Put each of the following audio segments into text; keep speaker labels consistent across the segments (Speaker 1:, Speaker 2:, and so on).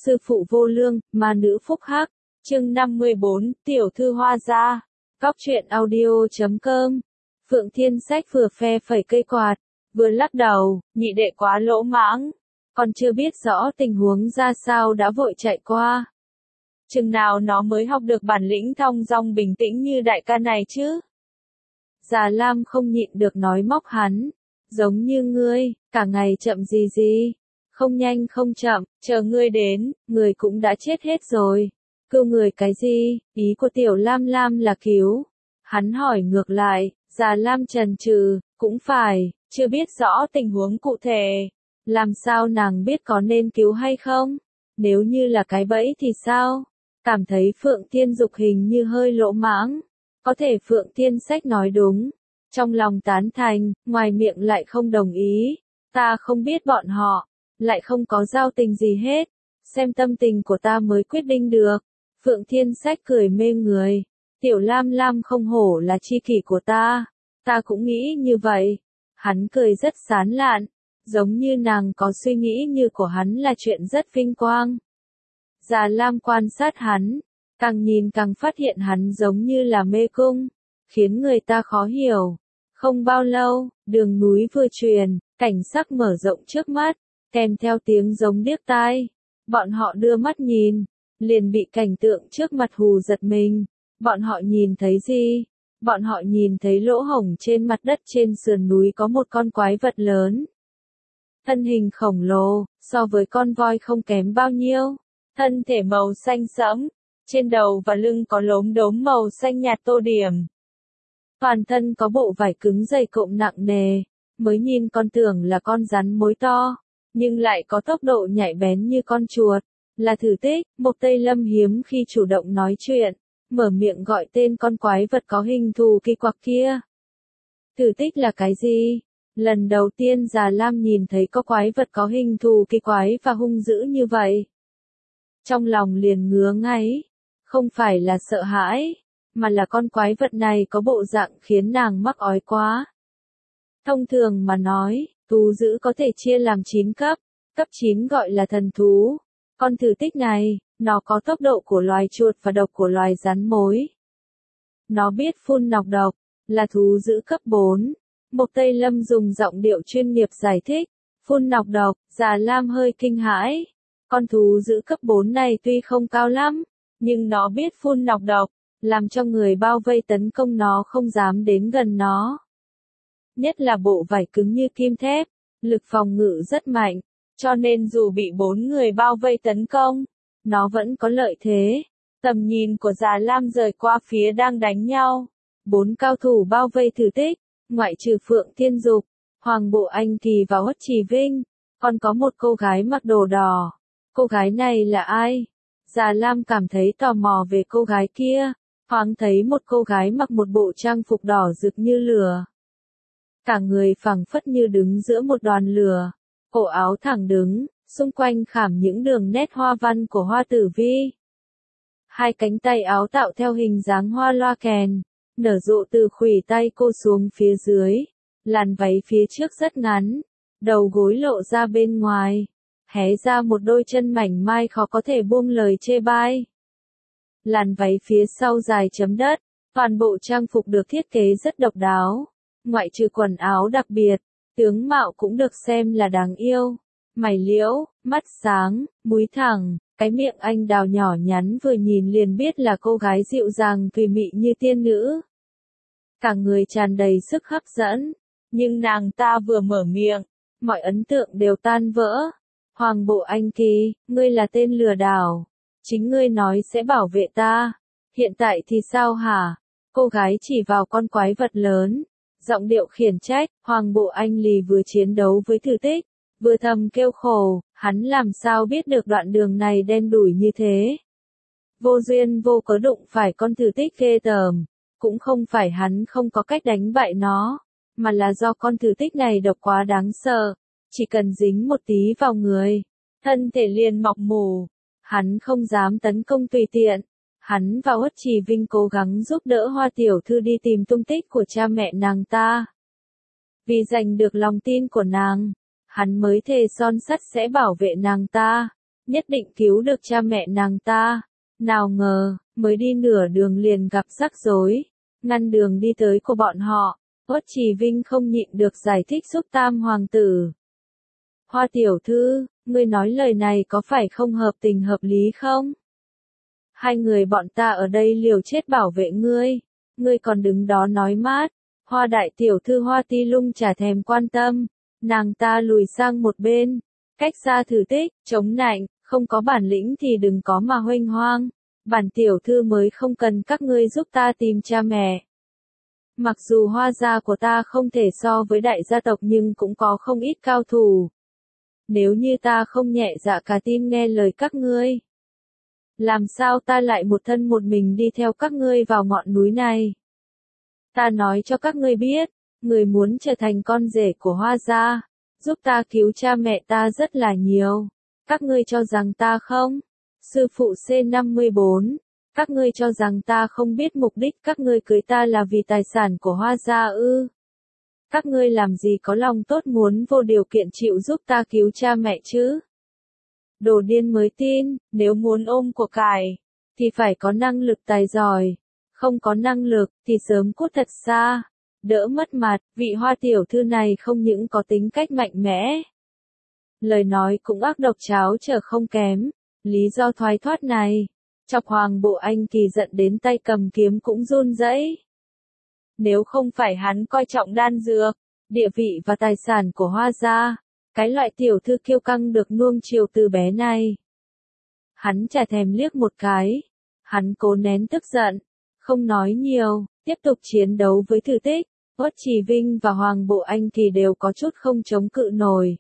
Speaker 1: sư phụ vô lương, ma nữ phúc hắc, chương 54, tiểu thư hoa gia, Cóc truyện audio.com. Phượng Thiên Sách vừa phe phẩy cây quạt, vừa lắc đầu, nhị đệ quá lỗ mãng, còn chưa biết rõ tình huống ra sao đã vội chạy qua. Chừng nào nó mới học được bản lĩnh thong dong bình tĩnh như đại ca này chứ? Già Lam không nhịn được nói móc hắn, giống như ngươi, cả ngày chậm gì, không nhanh không chậm, chờ ngươi đến, người cũng đã chết hết rồi. Cứu người cái gì, ý của tiểu Lam Lam là cứu. Hắn hỏi ngược lại, Già Lam chần chừ, cũng phải, chưa biết rõ tình huống cụ thể. Làm sao nàng biết có nên cứu hay không? Nếu như là cái bẫy thì sao? Cảm thấy Phượng Thiên Dục hình như hơi lỗ mãng. Có thể Phượng Thiên Sách nói đúng. Trong lòng tán thành, ngoài miệng lại không đồng ý. Ta không biết bọn họ, lại không có giao tình gì hết. Xem tâm tình của ta mới quyết định được. Phượng Thiên Sách cười mê người. Tiểu Lam Lam không hổ là chi kỷ của ta. Ta cũng nghĩ như vậy. Hắn cười rất sán lạn. Giống như nàng có suy nghĩ như của hắn là chuyện rất vinh quang. Già Lam quan sát hắn. Càng nhìn càng phát hiện hắn giống như là mê cung. Khiến người ta khó hiểu. Không bao lâu, đường núi vừa truyền, cảnh sắc mở rộng trước mắt, kèm theo tiếng giống điếc tai. Bọn họ đưa mắt nhìn, liền bị cảnh tượng trước mặt hù giật mình. Bọn họ nhìn thấy gì? Bọn họ nhìn thấy lỗ hổng trên mặt đất trên sườn núi có một con quái vật lớn. Thân hình khổng lồ, so với con voi không kém bao nhiêu. Thân thể màu xanh sẫm, trên đầu và lưng có lốm đốm màu xanh nhạt tô điểm. Toàn thân có bộ vải cứng dày cộm nặng nề, mới nhìn con tưởng là con rắn mối to, nhưng lại có tốc độ nhạy bén như con chuột. Là Thử Tích, một Tây Lâm hiếm khi chủ động nói chuyện, mở miệng gọi tên con quái vật có hình thù kỳ quặc kia. Thử Tích là cái gì? Lần đầu tiên Già Lam nhìn thấy có quái vật có hình thù kỳ quái và hung dữ như vậy. Trong lòng liền ngứa ngáy, không phải là sợ hãi, mà là con quái vật này có bộ dạng khiến nàng mắc ói quá. Thông thường mà nói, thú dữ có thể chia làm 9 cấp, cấp 9 gọi là thần thú. Con Thử Tích này, nó có tốc độ của loài chuột và độc của loài rắn mối. Nó biết phun nọc độc, là thú dữ cấp 4. Mộc Tây Lâm dùng giọng điệu chuyên nghiệp giải thích, phun nọc độc, Già Lam hơi kinh hãi. Con thú dữ cấp 4 này tuy không cao lắm, nhưng nó biết phun nọc độc, làm cho người bao vây tấn công nó không dám đến gần nó. Nhất là bộ vảy cứng như kim thép, lực phòng ngự rất mạnh, cho nên dù bị 4 người bao vây tấn công, nó vẫn có lợi thế. Tầm nhìn của Già Lam rời qua phía đang đánh nhau. 4 cao thủ bao vây Thử Tích, ngoại trừ Phượng Thiên Dục, Hoàng Bộ Anh Kỳ và Uất Trì Vinh, còn có một cô gái mặc đồ đỏ. Cô gái này là ai? Già Lam cảm thấy tò mò về cô gái kia. Thoáng thấy một cô gái mặc một bộ trang phục đỏ rực như lửa. Cả người phẳng phất như đứng giữa một đoàn lửa. Cổ áo thẳng đứng, xung quanh khảm những đường nét hoa văn của hoa tử vi. Hai cánh tay áo tạo theo hình dáng hoa loa kèn, nở rộ từ khuỷu tay cô xuống phía dưới. Làn váy phía trước rất ngắn, đầu gối lộ ra bên ngoài, hé ra một đôi chân mảnh mai khó có thể buông lời chê bai. Làn váy phía sau dài chấm đất, toàn bộ trang phục được thiết kế rất độc đáo. Ngoại trừ quần áo đặc biệt, tướng mạo cũng được xem là đáng yêu. Mày liễu, mắt sáng, múi thẳng, cái miệng anh đào nhỏ nhắn vừa nhìn liền biết là cô gái dịu dàng tùy mị như tiên nữ. Cả người tràn đầy sức hấp dẫn, nhưng nàng ta vừa mở miệng, mọi ấn tượng đều tan vỡ. Hoàng Bộ Anh Kỳ, ngươi là tên lừa đảo. Chính ngươi nói sẽ bảo vệ ta. Hiện tại thì sao hả? Cô gái chỉ vào con quái vật lớn. Giọng điệu khiển trách, Hoàng Bộ Anh lì vừa chiến đấu với Thử Tích, vừa thầm kêu khổ, hắn làm sao biết được đoạn đường này đen đủi như thế. Vô duyên vô cớ đụng phải con Thử Tích ghê tởm. Cũng không phải hắn không có cách đánh bại nó, mà là do con Thử Tích này độc quá đáng sợ. Chỉ cần dính một tí vào người, thân thể liền mọc mủ. Hắn không dám tấn công tùy tiện. Hắn và Uất Trì Vinh cố gắng giúp đỡ Hoa tiểu thư đi tìm tung tích của cha mẹ nàng ta. Vì giành được lòng tin của nàng, hắn mới thề son sắt sẽ bảo vệ nàng ta. nhất định cứu được cha mẹ nàng ta. Nào ngờ, mới đi nửa đường liền gặp rắc rối, ngăn đường đi tới của bọn họ. Uất Trì Vinh không nhịn được giải thích giúp Tam hoàng tử. Hoa tiểu thư, ngươi nói lời này có phải không hợp tình hợp lý không? Hai người bọn ta ở đây liều chết bảo vệ ngươi còn đứng đó nói mát. Hoa đại tiểu thư Hoa Ti Lung chả thèm quan tâm, nàng ta lùi sang một bên, cách xa thử tích, chống nạnh, không có bản lĩnh thì đừng có mà huênh hoang. Bản tiểu thư mới không cần các ngươi giúp ta tìm cha mẹ. Mặc dù Hoa gia của ta không thể so với đại gia tộc nhưng cũng có không ít cao thủ. Nếu như ta không nhẹ dạ cả tin nghe lời các ngươi, làm sao ta lại một thân một mình đi theo các ngươi vào ngọn núi này? Ta nói cho các ngươi biết, người muốn trở thành con rể của Hoa gia, giúp ta cứu cha mẹ ta rất là nhiều. Các ngươi cho rằng ta không? Sư phụ C54, các ngươi cho rằng ta không biết mục đích các ngươi cưới ta là vì tài sản của Hoa gia ư? Các ngươi làm gì có lòng tốt muốn vô điều kiện chịu giúp ta cứu cha mẹ chứ? Đồ điên mới tin, nếu muốn ôm của cải, thì phải có năng lực tài giỏi. Không có năng lực, thì sớm cút thật xa. Đỡ mất mặt, vị Hoa tiểu thư này không những có tính cách mạnh mẽ. Lời nói cũng ác độc cháo trở không kém. Lý do thoái thoát này, chọc Hoàng Bộ Anh Kỳ giận đến tay cầm kiếm cũng run rẩy. Nếu không phải hắn coi trọng đan dược, địa vị và tài sản của Hoa gia, cái loại tiểu thư kiêu căng được nuông chiều từ bé này, hắn chả thèm liếc một cái. Hắn cố nén tức giận, không nói nhiều, tiếp tục chiến đấu với thử tích. Uất Trì Vinh và Hoàng Bộ Anh Kỳ đều có chút không chống cự nổi.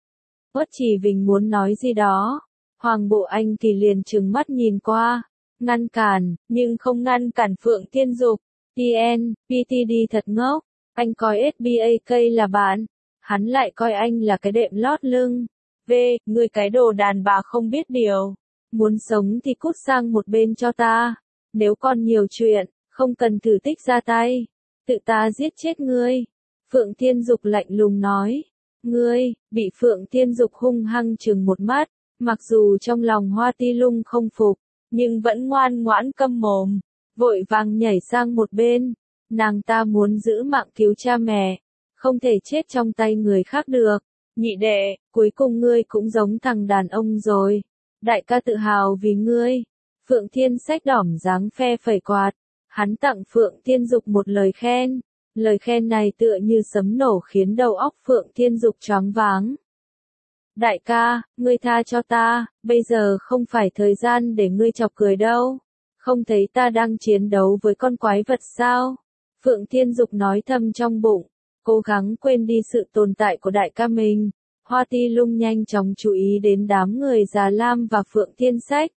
Speaker 1: Uất Trì Vinh muốn nói gì đó, Hoàng Bộ Anh Kỳ liền trừng mắt nhìn qua, ngăn cản, nhưng không ngăn cản Phượng Thiên Dục. TN, PTD thật ngốc, anh coi SBAK là bạn, hắn lại coi anh là cái đệm lót lưng. Ngươi cái đồ đàn bà không biết điều, muốn sống thì cút sang một bên cho ta, nếu còn nhiều chuyện, không cần thử tích ra tay, tự ta giết chết ngươi. Phượng Thiên Dục lạnh lùng nói. Ngươi, bị Phượng Thiên Dục hung hăng trừng một mắt, mặc dù trong lòng Hoa Ti Lung không phục, nhưng vẫn ngoan ngoãn câm mồm, vội vàng nhảy sang một bên. Nàng ta muốn giữ mạng cứu cha mẹ, không thể chết trong tay người khác được. Nhị đệ, cuối cùng ngươi cũng giống thằng đàn ông rồi. Đại ca tự hào vì ngươi. Phượng Thiên Sách đỏm dáng phe phẩy quạt. Hắn tặng Phượng Thiên Dục một lời khen. Lời khen này tựa như sấm nổ khiến đầu óc Phượng Thiên Dục choáng váng. Đại ca, ngươi tha cho ta, bây giờ không phải thời gian để ngươi chọc cười đâu. Không thấy ta đang chiến đấu với con quái vật sao? Phượng Thiên Dục nói thầm trong bụng, cố gắng quên đi sự tồn tại của đại ca mình. Hoa Ti Lung nhanh chóng chú ý đến đám người Già Lam và Phượng Thiên Sách.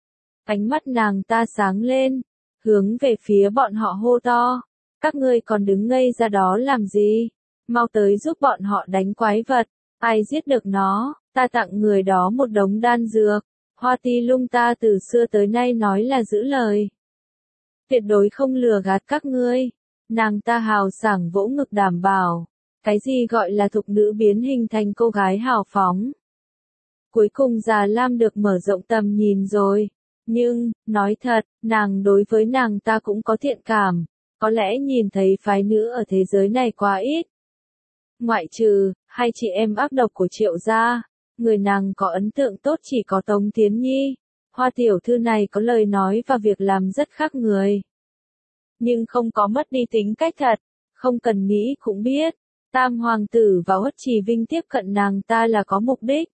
Speaker 1: Ánh mắt nàng ta sáng lên, hướng về phía bọn họ hô to. Các ngươi còn đứng ngây ra đó làm gì? Mau tới giúp bọn họ đánh quái vật. Ai giết được nó, ta tặng người đó một đống đan dược. Hoa Ti Lung ta từ xưa tới nay nói là giữ lời. Tuyệt đối không lừa gạt các ngươi. Nàng ta hào sảng vỗ ngực đảm bảo. Cái gì gọi là thục nữ biến hình thành cô gái hào phóng. Cuối cùng Già Lam được mở rộng tầm nhìn rồi. Nhưng, nói thật, nàng đối với nàng ta cũng có thiện cảm. Có lẽ nhìn thấy phái nữ ở thế giới này quá ít. Ngoại trừ, hai chị em ác độc của Triệu gia, người nàng có ấn tượng tốt chỉ có Tống Thiến Nhi. Hoa tiểu thư này có lời nói và việc làm rất khác người. Nhưng không có mất đi tính cách thật, không cần nghĩ cũng biết. Tam hoàng tử và Uất Trì Vinh tiếp cận nàng ta là có mục đích.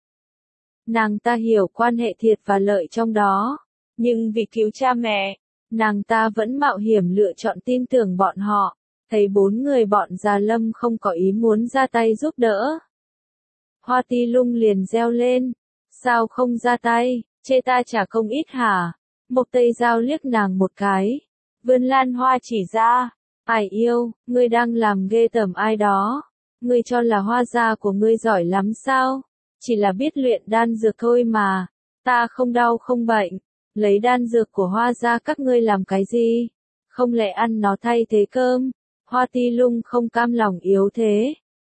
Speaker 1: Nàng ta hiểu quan hệ thiệt và lợi trong đó, nhưng vì cứu cha mẹ, nàng ta vẫn mạo hiểm lựa chọn tin tưởng bọn họ. Thấy bốn người bọn Già Lâm không có ý muốn ra tay giúp đỡ, Hoa Ti Lung liền reo lên. Sao không ra tay, chê ta trả công ít hả? Mộc Tây Giao liếc nàng một cái. Vươn Lan Hoa chỉ ra. Ai yêu, ngươi đang làm ghê tởm ai đó. Ngươi cho là Hoa gia của ngươi giỏi lắm sao? Chỉ là biết luyện đan dược thôi mà. Ta không đau không bệnh. Lấy đan dược của Hoa gia các ngươi làm cái gì? Không lẽ ăn nó thay thế cơm? Hoa Ti Lung không cam lòng yếu thế.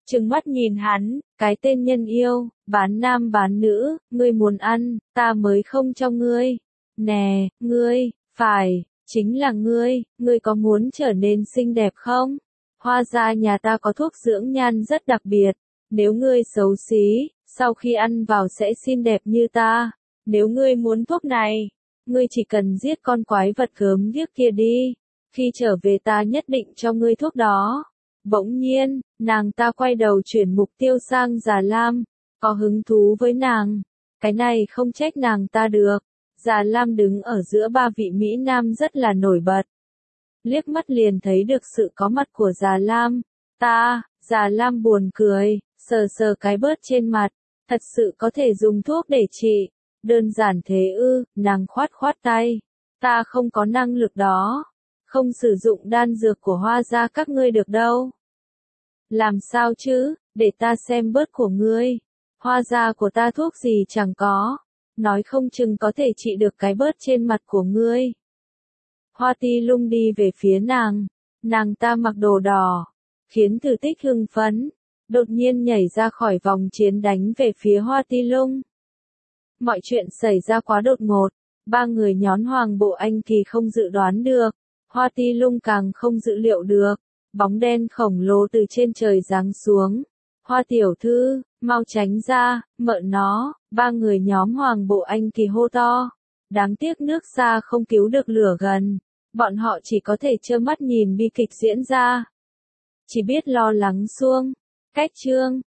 Speaker 1: trừng mắt nhìn hắn, cái tên nhân yêu, bán nam bán nữ, ngươi muốn ăn, ta mới không cho ngươi. Nè, ngươi, phải, chính là ngươi có muốn trở nên xinh đẹp không? Hoa gia nhà ta có thuốc dưỡng nhan rất đặc biệt, nếu ngươi xấu xí, sau khi ăn vào sẽ xinh đẹp như ta. Nếu ngươi muốn thuốc này, ngươi chỉ cần giết con quái vật gớm ghiếc kia đi, khi trở về ta nhất định cho ngươi thuốc đó. Bỗng nhiên, nàng ta quay đầu chuyển mục tiêu sang Già Lam, có hứng thú với nàng. Cái này không trách nàng ta được. Già Lam đứng ở giữa ba vị Mỹ Nam rất là nổi bật. Liếc mắt liền thấy được sự có mặt của Già Lam. Già Lam buồn cười, sờ sờ cái bớt trên mặt. Thật sự có thể dùng thuốc để trị. Đơn giản thế ư, nàng khoát khoát tay. Ta không có năng lực đó. Không sử dụng đan dược của Hoa gia các ngươi được đâu. Làm sao chứ, để ta xem bớt của ngươi. Hoa gia của ta thuốc gì chẳng có. Nói không chừng có thể trị được cái bớt trên mặt của ngươi. Hoa Ti Lung đi về phía nàng ta mặc đồ đỏ, khiến Từ Tích hưng phấn, đột nhiên nhảy ra khỏi vòng chiến đánh về phía Hoa Ti Lung. Mọi chuyện xảy ra quá đột ngột, ba người nhón Hoàng Bộ Anh Kỳ không dự đoán được, Hoa Ti Lung càng không dự liệu được, bóng đen khổng lồ từ trên trời giáng xuống. Hoa tiểu thư, mau tránh ra, mợ nó, ba người nhóm Hoàng Bộ Anh Kỳ hô to. Đáng tiếc nước xa không cứu được lửa gần, bọn họ chỉ có thể trơ mắt nhìn bi kịch diễn ra. Chỉ biết lo lắng suông, cách chương.